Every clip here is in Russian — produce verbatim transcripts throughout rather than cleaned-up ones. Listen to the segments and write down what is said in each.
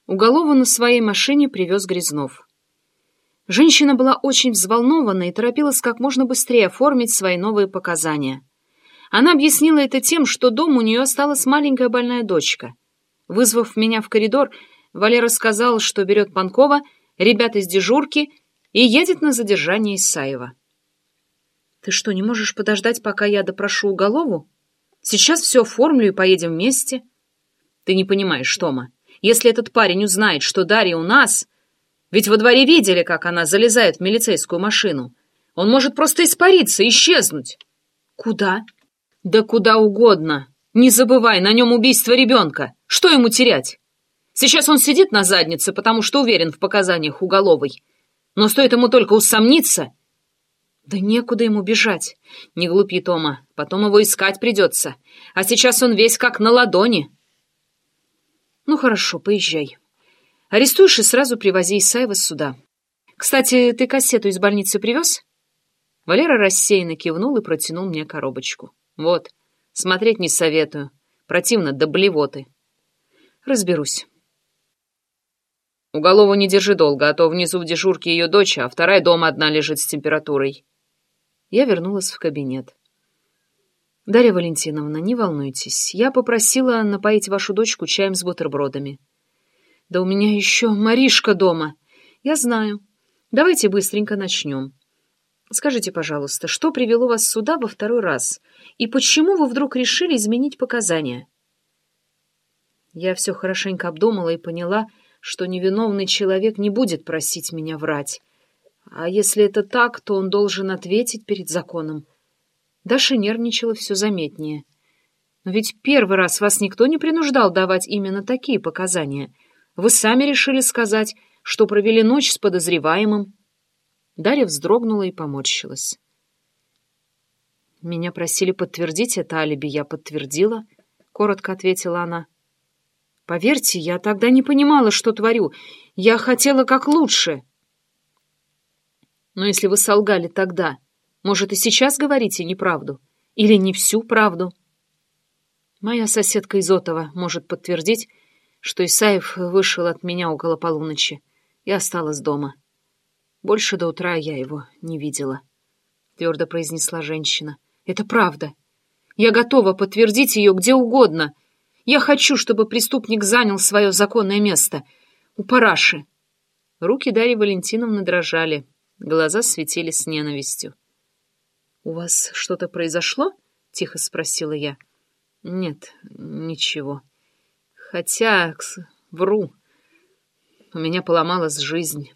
Уголову на своей машине привез Грязнов. Женщина была очень взволнована и торопилась как можно быстрее оформить свои новые показания. Она объяснила это тем, что дома у нее осталась маленькая больная дочка. Вызвав меня в коридор, Валера сказал, что берет Панкова, ребят из дежурки и едет на задержание Исаева. «Ты что, не можешь подождать, пока я допрошу Уголову? Сейчас все оформлю и поедем вместе». «Ты не понимаешь, Тома. Если этот парень узнает, что Дарья у нас... Ведь во дворе видели, как она залезает в милицейскую машину. Он может просто испариться, исчезнуть». «Куда?» «Да куда угодно. Не забывай, на нем убийство ребенка. Что ему терять? Сейчас он сидит на заднице, потому что уверен в показаниях Уголовой. Но стоит ему только усомниться...» «Да некуда ему бежать. Не глупи, Тома. Потом его искать придется. А сейчас он весь как на ладони». «Ну хорошо, поезжай. Арестуешь и сразу привози Исаева сюда. Кстати, ты кассету из больницы привез?» Валера рассеянно кивнул и протянул мне коробочку. «Вот, смотреть не советую. Противно до блевоты». «Разберусь». «Уголову не держи долго, а то внизу в дежурке ее дочь, а вторая дома одна лежит с температурой». Я вернулась в кабинет. «Дарья Валентиновна, не волнуйтесь. Я попросила напоить вашу дочку чаем с бутербродами». «Да у меня еще Маришка дома». «Я знаю. Давайте быстренько начнем. Скажите, пожалуйста, что привело вас сюда во второй раз? И почему вы вдруг решили изменить показания?» Я все хорошенько обдумала и поняла, что невиновный человек не будет просить меня врать. А если это так, то он должен ответить перед законом. Даша нервничала все заметнее. «Но ведь первый раз вас никто не принуждал давать именно такие показания. Вы сами решили сказать, что провели ночь с подозреваемым». Дарья вздрогнула и поморщилась. «Меня просили подтвердить это алиби, я подтвердила», — коротко ответила она. «Поверьте, я тогда не понимала, что творю. Я хотела как лучше». «Но если вы солгали тогда, может, и сейчас говорите неправду? Или не всю правду?» Моя соседка Изотова может подтвердить, что Исаев вышел от меня около полуночи и осталась дома. Больше до утра я его не видела, — твердо произнесла женщина. «Это правда. Я готова подтвердить ее где угодно. Я хочу, чтобы преступник занял свое законное место. У параши». Руки Дарьи Валентиновны дрожали, глаза светились ненавистью. «У вас что-то произошло?» — тихо спросила я. «Нет, ничего. Хотя, вру, у меня поломалась жизнь».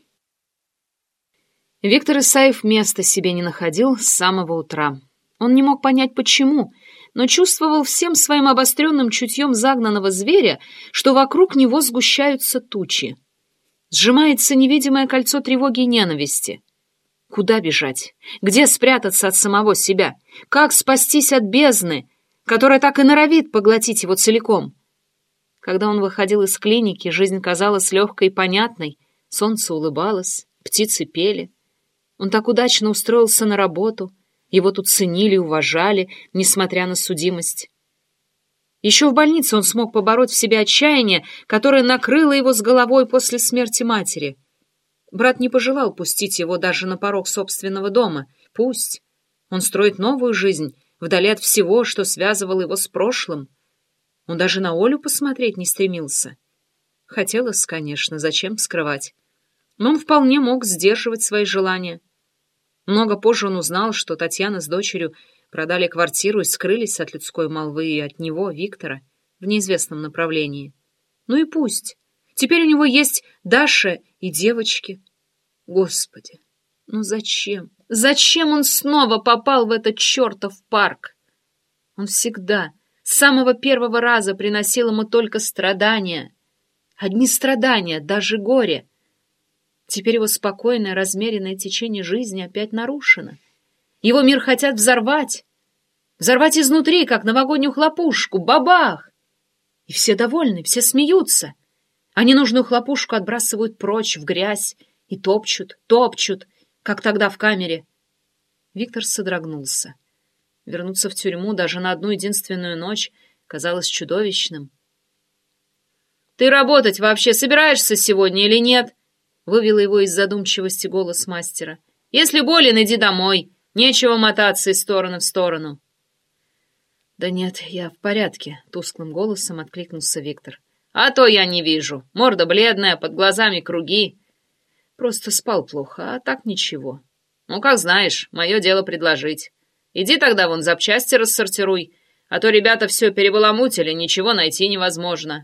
Виктор Исаев места себе не находил с самого утра. Он не мог понять, почему, но чувствовал всем своим обостренным чутьем загнанного зверя, что вокруг него сгущаются тучи. Сжимается невидимое кольцо тревоги и ненависти. Куда бежать? Где спрятаться от самого себя? Как спастись от бездны, которая так и норовит поглотить его целиком? Когда он выходил из клиники, жизнь казалась легкой и понятной, солнце улыбалось, птицы пели. Он так удачно устроился на работу, его тут ценили и уважали, несмотря на судимость. Еще в больнице он смог побороть в себе отчаяние, которое накрыло его с головой после смерти матери. Брат не пожелал пустить его даже на порог собственного дома. Пусть. Он строит новую жизнь, вдали от всего, что связывало его с прошлым. Он даже на Олю посмотреть не стремился. Хотелось, конечно, зачем скрывать. Но он вполне мог сдерживать свои желания. Много позже он узнал, что Татьяна с дочерью продали квартиру и скрылись от людской молвы и от него, Виктора, в неизвестном направлении. Ну и пусть. Теперь у него есть Даша и девочки. Господи, ну зачем? Зачем он снова попал в этот чертов парк? Он всегда, с самого первого раза приносил ему только страдания. Одни страдания, даже горе. Теперь его спокойное, размеренное течение жизни опять нарушено. Его мир хотят взорвать. Взорвать изнутри, как новогоднюю хлопушку. Бабах! И все довольны, все смеются. А ненужную хлопушку отбрасывают прочь в грязь и топчут, топчут, как тогда в камере. Виктор содрогнулся. Вернуться в тюрьму даже на одну единственную ночь казалось чудовищным. Ты работать вообще собираешься сегодня или нет?» — вывел его из задумчивости голос мастера. «Если болен, иди домой. Нечего мотаться из стороны в сторону». «Да нет, я в порядке», — тусклым голосом откликнулся Виктор. «А то я не вижу. Морда бледная, под глазами круги. Просто спал плохо, а так ничего». «Ну, как знаешь, мое дело предложить. Иди тогда вон запчасти рассортируй, а то ребята все перебаламутили, ничего найти невозможно».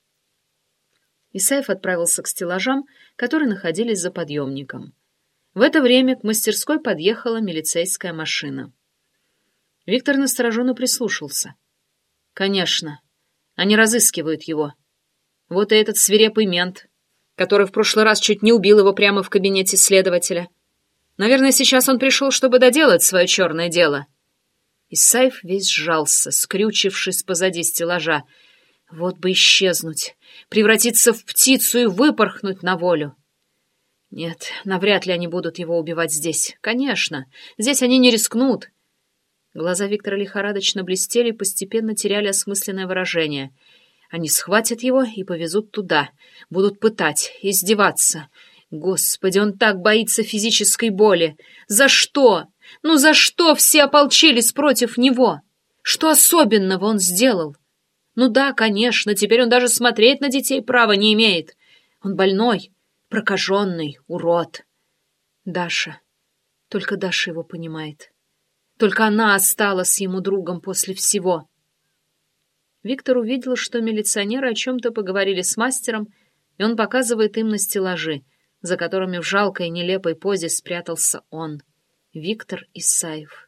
Исаев отправился к стеллажам, которые находились за подъемником. В это время к мастерской подъехала милицейская машина. Виктор настороженно прислушался. Конечно, они разыскивают его. Вот и этот свирепый мент, который в прошлый раз чуть не убил его прямо в кабинете следователя. Наверное, сейчас он пришел, чтобы доделать свое черное дело. Исаев весь сжался, скрючившись позади стеллажа. Вот бы исчезнуть, превратиться в птицу и выпорхнуть на волю. Нет, навряд ли они будут его убивать здесь. Конечно, здесь они не рискнут. Глаза Виктора лихорадочно блестели и постепенно теряли осмысленное выражение. Они схватят его и повезут туда, будут пытать, издеваться. Господи, он так боится физической боли. За что? Ну за что все ополчились против него? Что особенного он сделал? Ну да, конечно, теперь он даже смотреть на детей права не имеет. Он больной, прокаженный, урод. Даша. Только Даша его понимает. Только она осталась ему другом после всего. Виктор увидел, что милиционеры о чем-то поговорили с мастером, и он показывает им на стеллажи, за которыми в жалкой нелепой позе спрятался он, Виктор Исаев.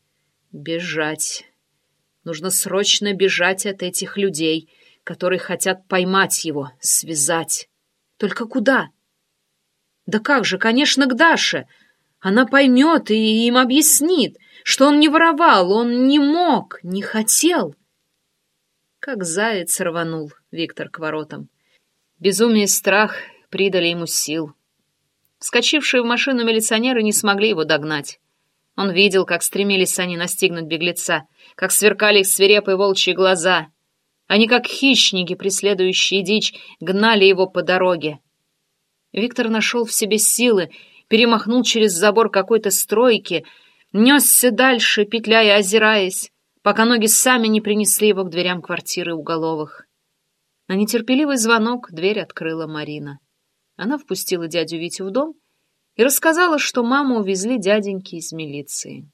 Бежать. Нужно срочно бежать от этих людей, которые хотят поймать его, связать. Только куда? Да как же, конечно, к Даше. Она поймет и им объяснит, что он не воровал, он не мог, не хотел. Как заяц рванул Виктор к воротам. Безумие и страх придали ему сил. Вскочившие в машину милиционеры не смогли его догнать. Он видел, как стремились они настигнуть беглеца, как сверкали их свирепые волчьи глаза. Они, как хищники, преследующие дичь, гнали его по дороге. Виктор нашел в себе силы, перемахнул через забор какой-то стройки, несся дальше, петляя, озираясь, пока ноги сами не принесли его к дверям квартиры Уголовых. На нетерпеливый звонок дверь открыла Марина. Она впустила дядю Витю в дом и рассказала, что маму увезли дяденьки из милиции.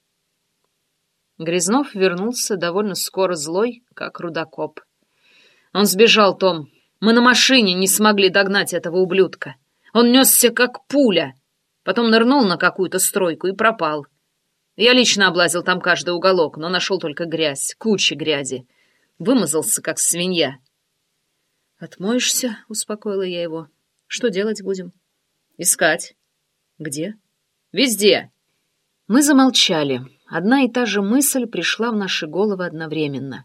Грязнов вернулся довольно скоро злой, как рудокоп. «Он сбежал, Том. Мы на машине не смогли догнать этого ублюдка. Он несся, как пуля. Потом нырнул на какую-то стройку и пропал. Я лично облазил там каждый уголок, но нашел только грязь, куча грязи. Вымазался, как свинья». «Отмоешься?» — успокоила я его. «Что делать будем?» «Искать». «Где?» «Везде». Мы замолчали. Одна и та же мысль пришла в наши головы одновременно.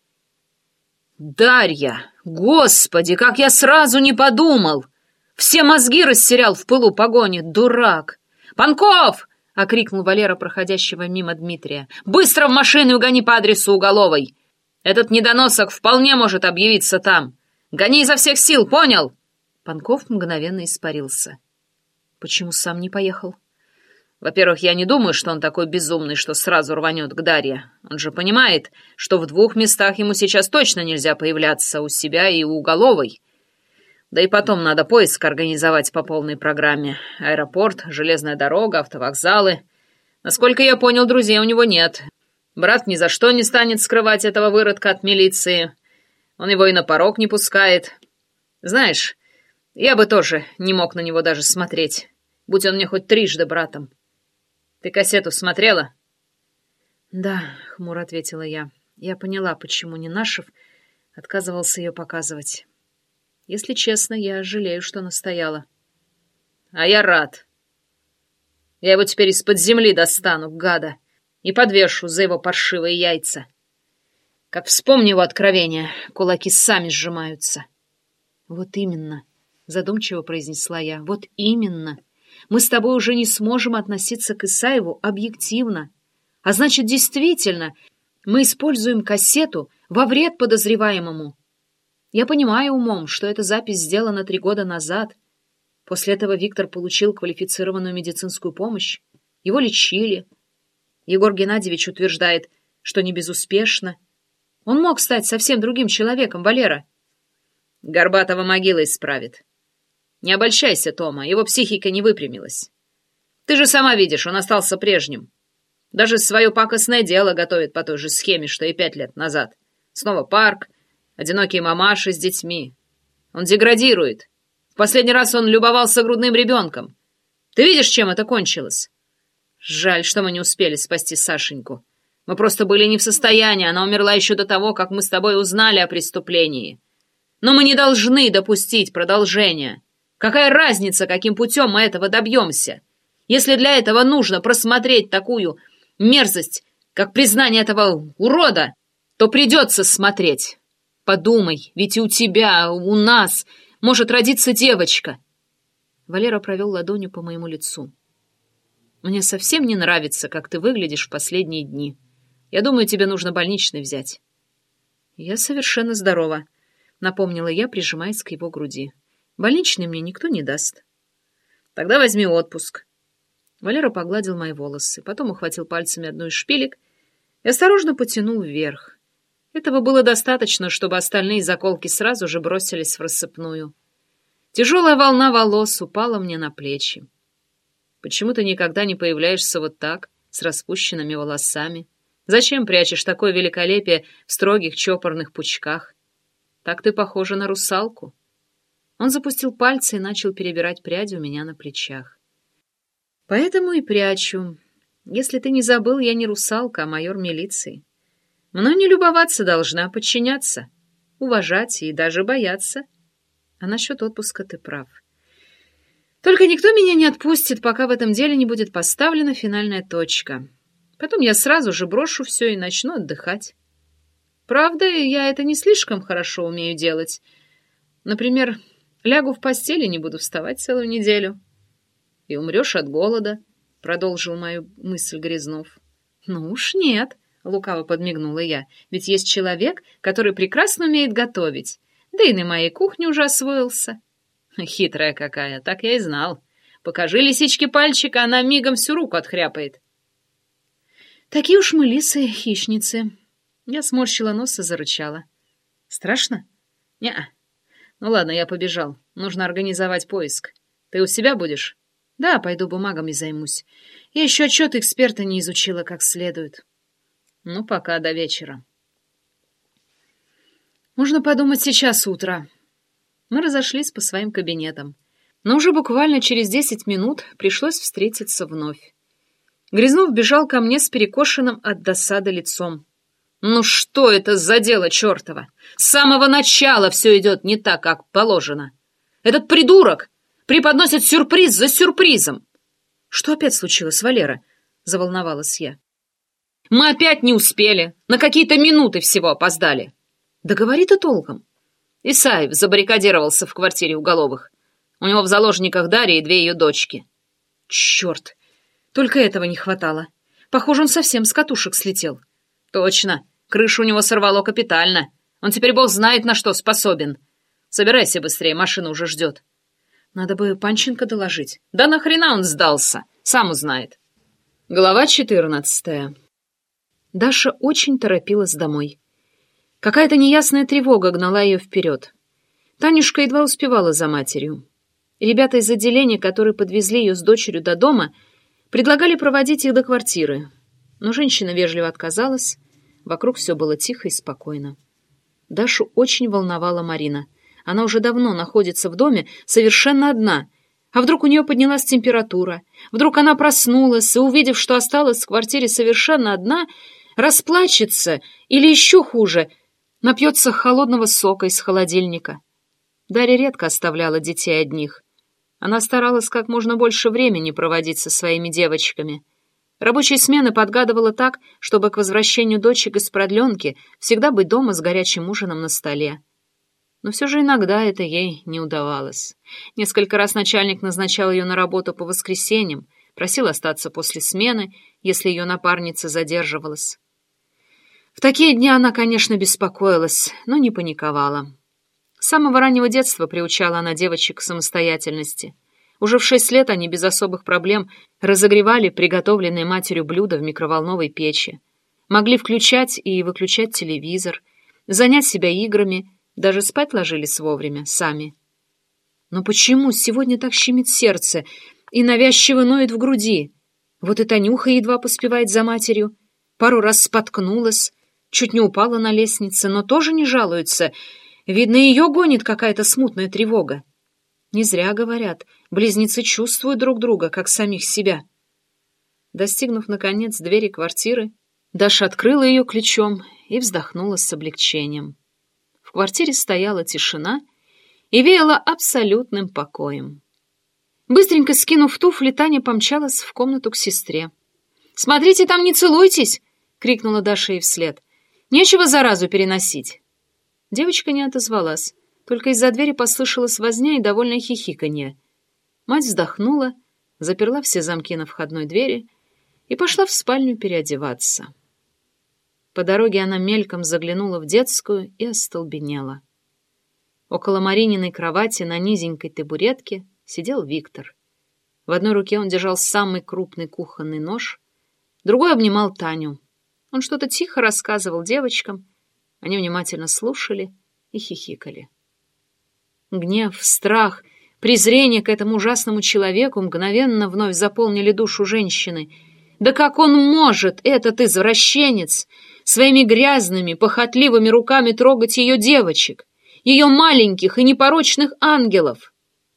«Дарья! Господи, как я сразу не подумал! Все мозги растерял в пылу погони, дурак! Панков!» — окрикнул Валера, проходящего мимо Дмитрия. «Быстро в машину и гони по адресу Уголовой! Этот недоносок вполне может объявиться там! Гони изо всех сил, понял?» Панков мгновенно испарился. «Почему сам не поехал?» «Во-первых, я не думаю, что он такой безумный, что сразу рванет к Дарье. Он же понимает, что в двух местах ему сейчас точно нельзя появляться, у себя и у Уголовой. Да и потом надо поиск организовать по полной программе. Аэропорт, железная дорога, автовокзалы. Насколько я понял, друзей у него нет. Брат ни за что не станет скрывать этого выродка от милиции. Он его и на порог не пускает. Знаешь, я бы тоже не мог на него даже смотреть, будь он мне хоть трижды братом. Ты кассету смотрела?» «Да», — хмуро ответила я. Я поняла, почему Ненашев отказывался ее показывать. Если честно, я жалею, что настояла. «А я рад. Я его теперь из-под земли достану, гада, и подвешу за его паршивые яйца. Как вспомню его откровения, кулаки сами сжимаются». «Вот именно», — задумчиво произнесла я, — «вот именно. Мы с тобой уже не сможем относиться к Исаеву объективно. А значит, действительно, мы используем кассету во вред подозреваемому. Я понимаю умом, что эта запись сделана три года назад. После этого Виктор получил квалифицированную медицинскую помощь. Его лечили. Егор Геннадьевич утверждает, что не безуспешно. Он мог стать совсем другим человеком, Валера. Горбатова могила исправит. Не обольщайся, Тома, его психика не выпрямилась. Ты же сама видишь, он остался прежним. Даже свое пакостное дело готовит по той же схеме, что и пять лет назад. Снова парк, одинокие мамаши с детьми. Он деградирует. В последний раз он любовался грудным ребенком. Ты видишь, чем это кончилось? Жаль, что мы не успели спасти Сашеньку. Мы просто были не в состоянии, она умерла еще до того, как мы с тобой узнали о преступлении. Но мы не должны допустить продолжения. Какая разница, каким путем мы этого добьемся? Если для этого нужно просмотреть такую мерзость, как признание этого урода, то придется смотреть. Подумай, ведь и у тебя, у нас может родиться девочка. Валера провел ладонью по моему лицу. Мне совсем не нравится, как ты выглядишь в последние дни. Я думаю, тебе нужно больничный взять. Я совершенно здорова, напомнила я, прижимаясь к его груди. Больничный мне никто не даст. Тогда возьми отпуск. Валера погладил мои волосы, потом ухватил пальцами одну из шпилек и осторожно потянул вверх. Этого было достаточно, чтобы остальные заколки сразу же бросились в рассыпную. Тяжелая волна волос упала мне на плечи. Почему ты никогда не появляешься вот так, с распущенными волосами? Зачем прячешь такое великолепие в строгих чопорных пучках? Так ты похожа на русалку. Он запустил пальцы и начал перебирать пряди у меня на плечах. Поэтому и прячу. Если ты не забыл, я не русалка, а майор милиции. Мной не любоваться должна, а подчиняться, уважать и даже бояться. А насчет отпуска ты прав. Только никто меня не отпустит, пока в этом деле не будет поставлена финальная точка. Потом я сразу же брошу все и начну отдыхать. Правда, я это не слишком хорошо умею делать. Например, лягу в постель и не буду вставать целую неделю. И умрешь от голода, — продолжил мою мысль Грязнов. Ну уж нет, — лукаво подмигнула я, — ведь есть человек, который прекрасно умеет готовить, да и на моей кухне уже освоился. Хитрая какая, так я и знал. Покажи лисичке пальчика, она мигом всю руку отхряпает. Такие уж мы лисы, хищницы. Я сморщила нос и зарычала. Страшно? Не-а. Ну ладно, я побежал. Нужно организовать поиск. Ты у себя будешь? Да, пойду бумагами займусь. Я еще отчет эксперта не изучила как следует. Ну, пока, до вечера. Можно подумать, сейчас утро. Мы разошлись по своим кабинетам. Но уже буквально через десять минут пришлось встретиться вновь. Грязнов бежал ко мне с перекошенным от досады лицом. «Ну что это за дело чертово? С самого начала все идет не так, как положено. Этот придурок преподносит сюрприз за сюрпризом». «Что опять случилось, Валера?» — заволновалась я. «Мы опять не успели. На какие-то минуты всего опоздали». «Да говори ты толком». Исаев забаррикадировался в квартире Уголовых. У него в заложниках Дарья и две ее дочки. «Черт! Только этого не хватало. Похоже, он совсем с катушек слетел». «Точно. Крышу у него сорвало капитально. Он теперь бог знает, на что способен. Собирайся быстрее, машина уже ждет». «Надо бы Панченко доложить». «Да нахрена он сдался? Сам узнает». Глава четырнадцатая. Даша очень торопилась домой. Какая-то неясная тревога гнала ее вперед. Танюшка едва успевала за матерью. Ребята из отделения, которые подвезли ее с дочерью до дома, предлагали проводить их до квартиры. Но женщина вежливо отказалась. Вокруг все было тихо и спокойно. Дашу очень волновала Марина. Она уже давно находится в доме совершенно одна. А вдруг у нее поднялась температура? Вдруг она проснулась и, увидев, что осталась в квартире совершенно одна, расплачется или еще хуже — напьется холодного сока из холодильника. Дарья редко оставляла детей одних. Она старалась как можно больше времени проводить со своими девочками. Рабочие смены подгадывала так, чтобы к возвращению дочек из продленки всегда быть дома с горячим ужином на столе. Но все же иногда это ей не удавалось. Несколько раз начальник назначал ее на работу по воскресеньям, просил остаться после смены, если ее напарница задерживалась. В такие дни она, конечно, беспокоилась, но не паниковала. С самого раннего детства приучала она девочек к самостоятельности. Уже в шесть лет они без особых проблем разогревали приготовленные матерью блюда в микроволновой печи, могли включать и выключать телевизор, занять себя играми, даже спать ложились вовремя, сами. Но почему сегодня так щемит сердце и навязчиво ноет в груди? Вот и Танюха едва поспевает за матерью, пару раз споткнулась, чуть не упала на лестнице, но тоже не жалуется. Видно, ее гонит какая-то смутная тревога. Не зря говорят, близнецы чувствуют друг друга, как самих себя. Достигнув, наконец, двери квартиры, Даша открыла ее ключом и вздохнула с облегчением. В квартире стояла тишина и веяла абсолютным покоем. Быстренько скинув туфли, Таня помчалась в комнату к сестре. «Смотрите, там не целуйтесь!» — крикнула Даша ей вслед. «Нечего заразу переносить!» Девочка не отозвалась, только из-за двери послышалась возня и довольное хихиканье. Мать вздохнула, заперла все замки на входной двери и пошла в спальню переодеваться. По дороге она мельком заглянула в детскую и остолбенела. Около Марининой кровати на низенькой табуретке сидел Виктор. В одной руке он держал самый крупный кухонный нож, другой обнимал Таню. Он что-то тихо рассказывал девочкам, они внимательно слушали и хихикали. Гнев, страх, презрение к этому ужасному человеку мгновенно вновь заполнили душу женщины. Да как он может, этот извращенец, своими грязными, похотливыми руками трогать ее девочек, ее маленьких и непорочных ангелов?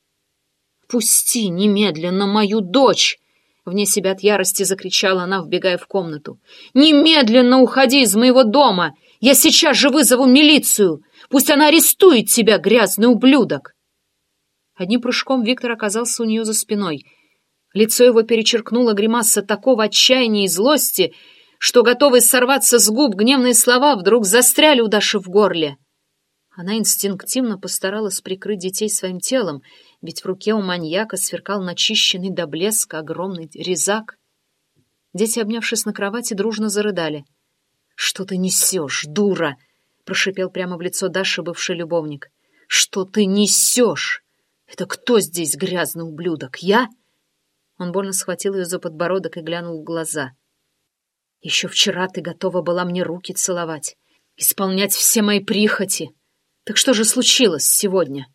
«Пусти немедленно мою дочь!» Вне себя от ярости закричала она, вбегая в комнату. «Немедленно уходи из моего дома! Я сейчас же вызову милицию! Пусть она арестует тебя, грязный ублюдок!» Одним прыжком Виктор оказался у нее за спиной. Лицо его перечеркнуло гримаса такого отчаяния и злости, что, готовые сорваться с губ, гневные слова вдруг застряли у Даши в горле. Она инстинктивно постаралась прикрыть детей своим телом, ведь в руке у маньяка сверкал начищенный до блеска огромный резак. Дети, обнявшись на кровати, дружно зарыдали. «Что ты несешь, дура?» — прошипел прямо в лицо Даши бывший любовник. «Что ты несешь? Это кто здесь грязный ублюдок? Я?» Он больно схватил ее за подбородок и глянул в глаза. «Еще вчера ты готова была мне руки целовать, исполнять все мои прихоти. Так что же случилось сегодня?»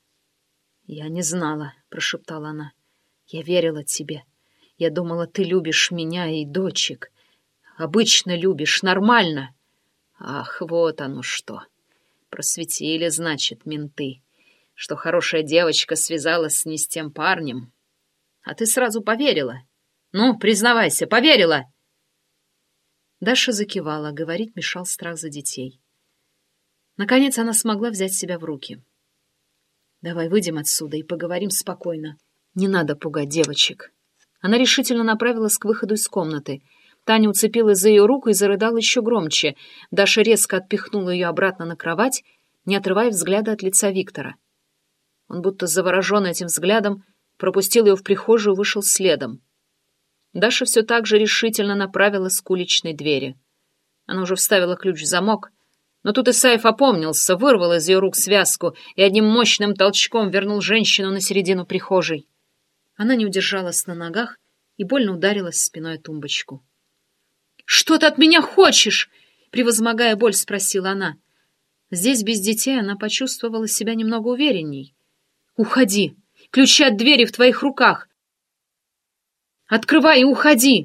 «Я не знала», — прошептала она. «Я верила тебе. Я думала, ты любишь меня и дочек. Обычно любишь, нормально. Ах, вот оно что. Просветили, значит, менты, что хорошая девочка связалась не с тем парнем. А ты сразу поверила. Ну, признавайся, поверила!» Даша закивала, говорить мешал страх за детей. Наконец она смогла взять себя в руки. «Давай выйдем отсюда и поговорим спокойно. Не надо пугать девочек». Она решительно направилась к выходу из комнаты. Таня уцепилась за ее руку и зарыдала еще громче. Даша резко отпихнула ее обратно на кровать, не отрывая взгляда от лица Виктора. Он, будто завороженный этим взглядом, пропустил ее в прихожую и вышел следом. Даша все так же решительно направилась к уличной двери. Она уже вставила ключ в замок, но тут Исаев опомнился, вырвал из ее рук связку и одним мощным толчком вернул женщину на середину прихожей. Она не удержалась на ногах и больно ударилась спиной о тумбочку. «Что ты от меня хочешь?» — превозмогая боль, спросила она. Здесь без детей она почувствовала себя немного уверенней. «Уходи! Ключи от двери в твоих руках! Открывай и уходи!»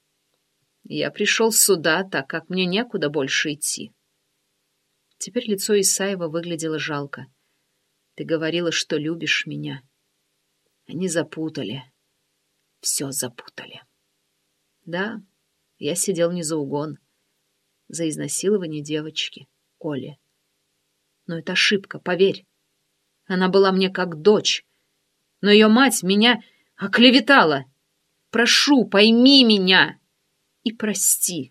«Я пришел сюда, так как мне некуда больше идти». Теперь лицо Исаева выглядело жалко. «Ты говорила, что любишь меня. Они запутали. Все запутали. Да, я сидел не за угон, за изнасилование девочки, Оли. Но это ошибка, поверь. Она была мне как дочь, но ее мать меня оклеветала. Прошу, пойми меня и прости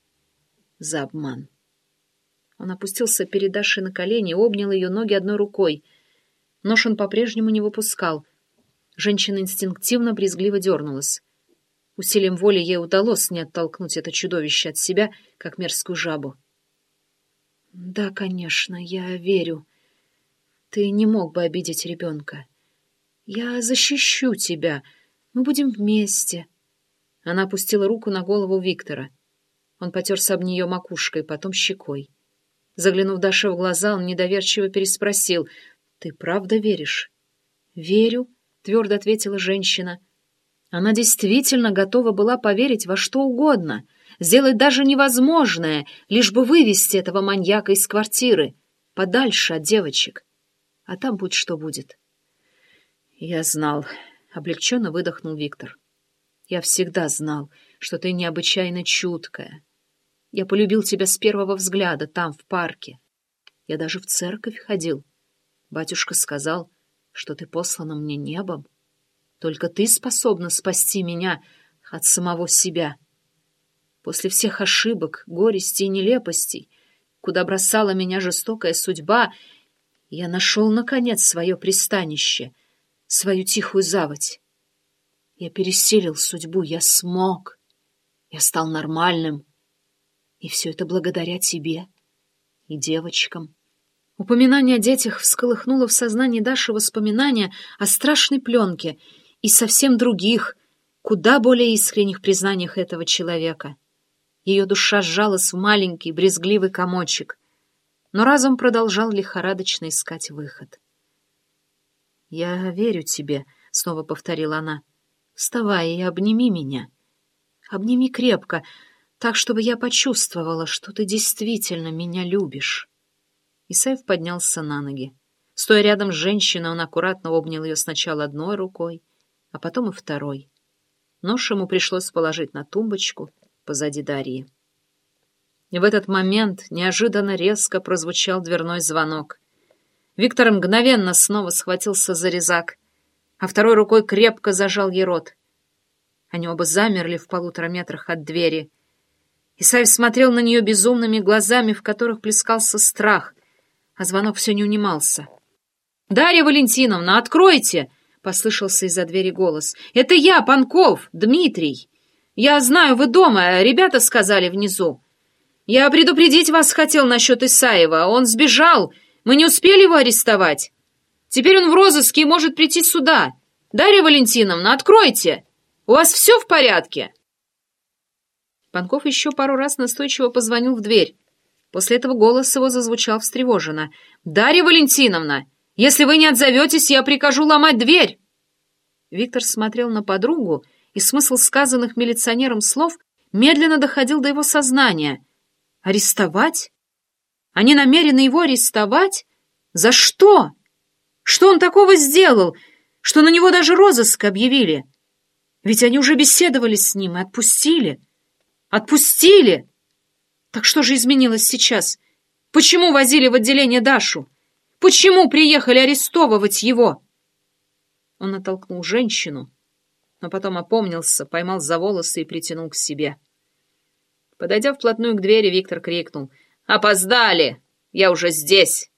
за обман». Он опустился перед Дашей на колени и обнял ее ноги одной рукой. Нож он по-прежнему не выпускал. Женщина инстинктивно брезгливо дернулась. Усилием воли ей удалось не оттолкнуть это чудовище от себя, как мерзкую жабу. «Да, конечно, я верю. Ты не мог бы обидеть ребенка. Я защищу тебя. Мы будем вместе. Она опустила руку на голову Виктора. Он потерся об нее макушкой, потом щекой. Заглянув Даше в глаза, он недоверчиво переспросил: «Ты правда веришь?» «Верю», — твердо ответила женщина. Она действительно готова была поверить во что угодно, сделать даже невозможное, лишь бы вывести этого маньяка из квартиры, подальше от девочек. А там будь что будет. «Я знал», — облегченно выдохнул Виктор. «Я всегда знал, что ты необычайно чуткая. Я полюбил тебя с первого взгляда там, в парке. Я даже в церковь ходил. Батюшка сказал, что ты послана мне небом. Только ты способна спасти меня от самого себя. После всех ошибок, горестей и нелепостей, куда бросала меня жестокая судьба, я нашел, наконец, свое пристанище, свою тихую заводь. Я пересилил судьбу, я смог. Я стал нормальным. И все это благодаря тебе и девочкам». Упоминание о детях всколыхнуло в сознании Даши воспоминания о страшной пленке и совсем других, куда более искренних признаниях этого человека. Ее душа сжалась в маленький брезгливый комочек, но разум продолжал лихорадочно искать выход. «Я верю тебе», — снова повторила она. «Вставай и обними меня. Обними крепко, так, чтобы я почувствовала, что ты действительно меня любишь». Исаев поднялся на ноги. Стоя рядом с женщиной, он аккуратно обнял ее сначала одной рукой, а потом и второй. Нож ему пришлось положить на тумбочку позади Дарьи. И в этот момент неожиданно резко прозвучал дверной звонок. Виктор мгновенно снова схватился за резак, а второй рукой крепко зажал ей рот. Они оба замерли в полутора метрах от двери. Исаев смотрел на нее безумными глазами, в которых плескался страх, а звонок все не унимался. «Дарья Валентиновна, откройте!» — послышался из-за двери голос. «Это я, Панков, Дмитрий. Я знаю, вы дома, ребята сказали внизу. Я предупредить вас хотел насчет Исаева. Он сбежал, мы не успели его арестовать. Теперь он в розыске и может прийти сюда. Дарья Валентиновна, откройте! У вас все в порядке?» Панков еще пару раз настойчиво позвонил в дверь. После этого голос его зазвучал встревоженно. «Дарья Валентиновна, если вы не отзоветесь, я прикажу ломать дверь!» Виктор смотрел на подругу, и смысл сказанных милиционером слов медленно доходил до его сознания. «Арестовать? Они намерены его арестовать? За что? Что он такого сделал, что на него даже розыск объявили? Ведь они уже беседовали с ним и отпустили. Отпустили! Так что же изменилось сейчас? Почему возили в отделение Дашу? Почему приехали арестовывать его?» Он оттолкнул женщину, но потом опомнился, поймал за волосы и притянул к себе. Подойдя вплотную к двери, Виктор крикнул: «Опоздали! Я уже здесь!»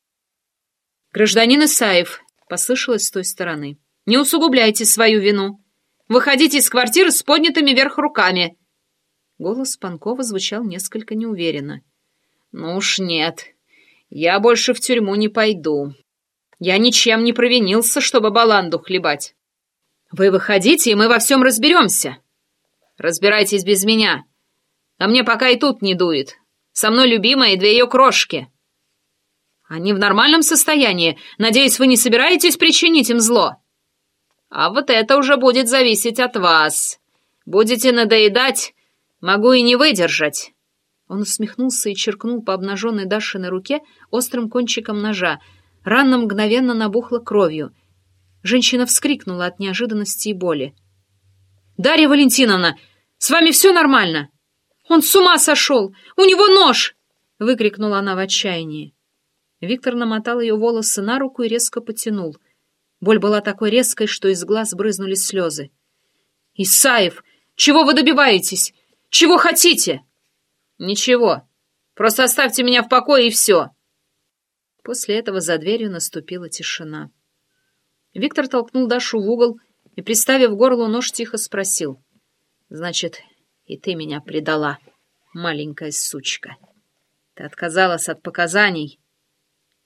«Гражданин Исаев!» — послышалось с той стороны. «Не усугубляйте свою вину! Выходите из квартиры с поднятыми вверх руками!» Голос Панкова звучал несколько неуверенно. «Ну уж нет, я больше в тюрьму не пойду. Я ничем не провинился, чтобы баланду хлебать. Вы выходите, и мы во всем разберемся. Разбирайтесь без меня. А мне пока и тут не дует. Со мной любимая и две ее крошки. Они в нормальном состоянии. Надеюсь, вы не собираетесь причинить им зло? А вот это уже будет зависеть от вас. Будете надоедать, могу и не выдержать». Он усмехнулся и черкнул по обнаженной Дашиной руке острым кончиком ножа. Рана мгновенно набухла кровью. Женщина вскрикнула от неожиданности и боли. «Дарья Валентиновна, с вами все нормально? Он с ума сошел! У него нож!» — выкрикнула она в отчаянии. Виктор намотал ее волосы на руку и резко потянул. Боль была такой резкой, что из глаз брызнули слезы. «Исаев, чего вы добиваетесь? Чего хотите?» «Ничего. Просто оставьте меня в покое, и все». После этого за дверью наступила тишина. Виктор толкнул Дашу в угол и, приставив к горлу нож, тихо спросил: «Значит, и ты меня предала, маленькая сучка? Ты отказалась от показаний?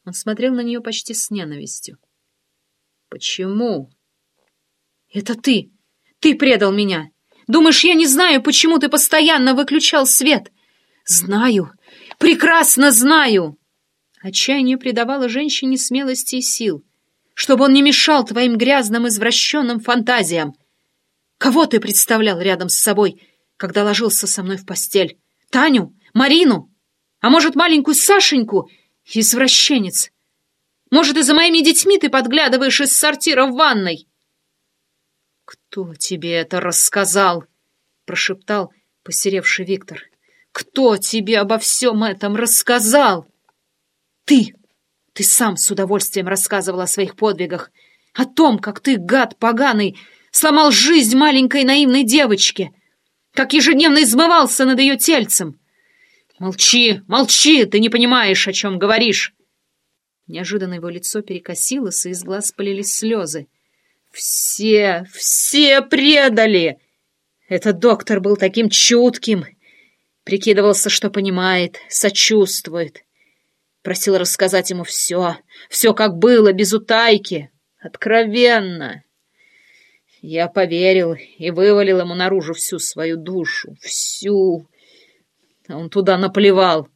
Он смотрел на нее почти с ненавистью. «Почему?» «Это ты! Ты предал меня! Думаешь, я не знаю, почему ты постоянно выключал свет?» «Знаю! Прекрасно знаю!» Отчаяние придавало женщине смелости и сил, чтобы он не мешал твоим грязным извращенным фантазиям. Кого ты представлял рядом с собой, когда ложился со мной в постель? Таню? Марину? А может, маленькую Сашеньку? Извращенец! Может, и за моими детьми ты подглядываешь из сортира в ванной?» «Кто тебе это рассказал?» — прошептал посеревший Виктор. «Кто тебе обо всем этом рассказал?» «Ты! Ты сам с удовольствием рассказывал о своих подвигах, о том, как ты, гад поганый, сломал жизнь маленькой наивной девочке, как ежедневно измывался над ее тельцем. Молчи, молчи, ты не понимаешь, о чем говоришь!» Неожиданно его лицо перекосилось, и из глаз полились слезы. «Все, все предали! Этот доктор был таким чутким, прикидывался, что понимает, сочувствует. Просил рассказать ему все, все как было, без утайки, откровенно. Я поверил и вывалил ему наружу всю свою душу, всю. А он туда наплевал».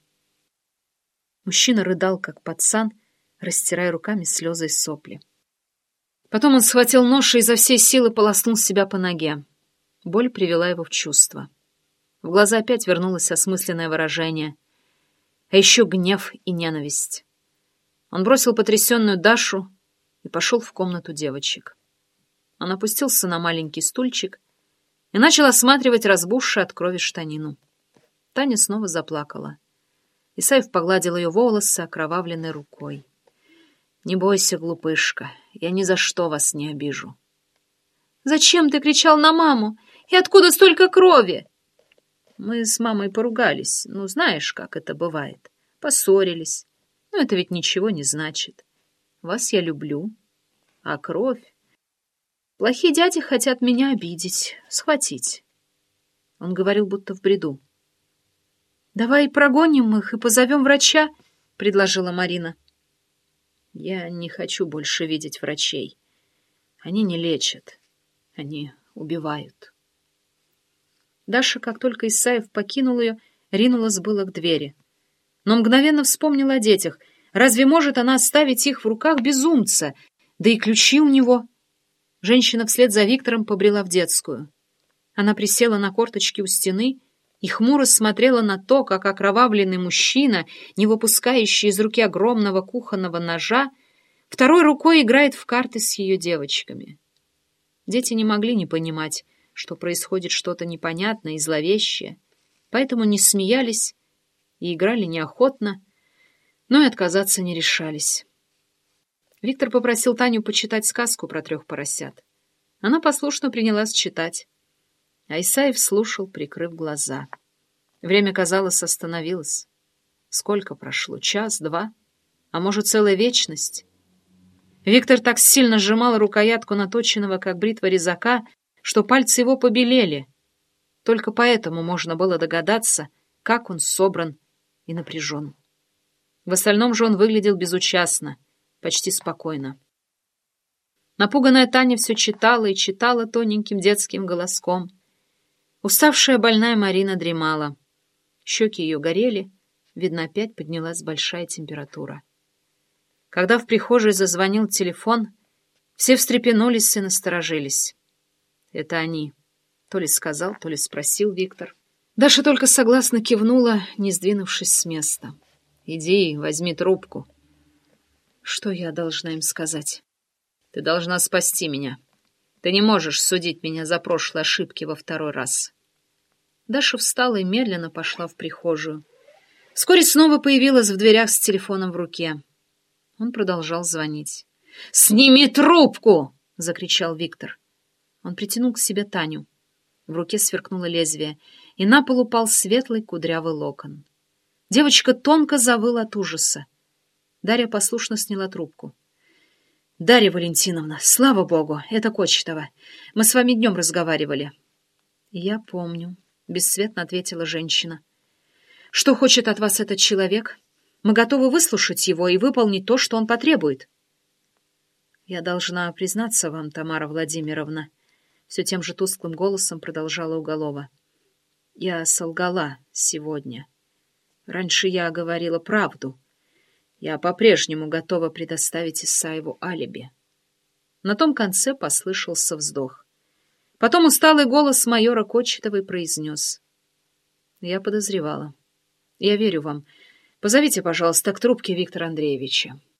Мужчина рыдал, как пацан, растирая руками слезы и сопли. Потом он схватил нож и изо всей силы полоснул себя по ноге. Боль привела его в чувство. В глаза опять вернулось осмысленное выражение. А еще гнев и ненависть. Он бросил потрясенную Дашу и пошел в комнату девочек. Он опустился на маленький стульчик и начал осматривать разбухшую от крови штанину. Таня снова заплакала. Исаев погладил ее волосы окровавленной рукой. «Не бойся, глупышка, я ни за что вас не обижу». «Зачем ты кричал на маму? И откуда столько крови?» «Мы с мамой поругались. Ну, знаешь, как это бывает. Поссорились. Но это ведь ничего не значит. Вас я люблю. А кровь? Плохие дяди хотят меня обидеть, схватить». Он говорил, будто в бреду. «Давай прогоним их и позовем врача», — предложила Марина. «Я не хочу больше видеть врачей. Они не лечат. Они убивают». Даша, как только Исаев покинул ее, ринулась было к двери. Но мгновенно вспомнила о детях. Разве может она оставить их в руках безумца? Да и ключи у него. Женщина вслед за Виктором побрела в детскую. Она присела на корточки у стены и хмуро смотрела на то, как окровавленный мужчина, не выпускающий из руки огромного кухонного ножа, второй рукой играет в карты с ее девочками. Дети не могли не понимать, что происходит что-то непонятное и зловещее, поэтому не смеялись и играли неохотно, но и отказаться не решались. Виктор попросил Таню почитать сказку про трех поросят. Она послушно принялась читать, а Исаев слушал, прикрыв глаза. Время, казалось, остановилось. Сколько прошло? Час, два? А может, целая вечность? Виктор так сильно сжимал рукоятку наточенного, как бритва резака, что пальцы его побелели. Только поэтому можно было догадаться, как он собран и напряжен. В остальном же он выглядел безучастно, почти спокойно. Напуганная Таня все читала и читала тоненьким детским голоском. Уставшая больная Марина дремала. Щеки ее горели, видно, опять поднялась большая температура. Когда в прихожей зазвонил телефон, все встрепенулись и насторожились. «Это они», — то ли сказал, то ли спросил Виктор. Даша только согласно кивнула, не сдвинувшись с места. «Иди, возьми трубку». «Что я должна им сказать?» «Ты должна спасти меня. Ты не можешь судить меня за прошлые ошибки во второй раз». Даша встала и медленно пошла в прихожую. Вскоре снова появилась в дверях с телефоном в руке. Он продолжал звонить. «Сними трубку!» — закричал Виктор. Он притянул к себе Таню. В руке сверкнуло лезвие, и на пол упал светлый кудрявый локон. Девочка тонко завыла от ужаса. Дарья послушно сняла трубку. «Дарья Валентиновна, слава богу, это Кочетова. Мы с вами днем разговаривали». «Я помню», — бесцветно ответила женщина. «Что хочет от вас этот человек? Мы готовы выслушать его и выполнить то, что он потребует. Я должна признаться вам, Тамара Владимировна, все тем же тусклым голосом продолжала Уголова. Я солгала сегодня. Раньше я говорила правду. Я по-прежнему готова предоставить Исаеву алиби. На том конце послышался вздох. Потом усталый голос майора Кочетовой произнес. Я подозревала. Я верю вам. Позовите, пожалуйста, к трубке Виктора Андреевича.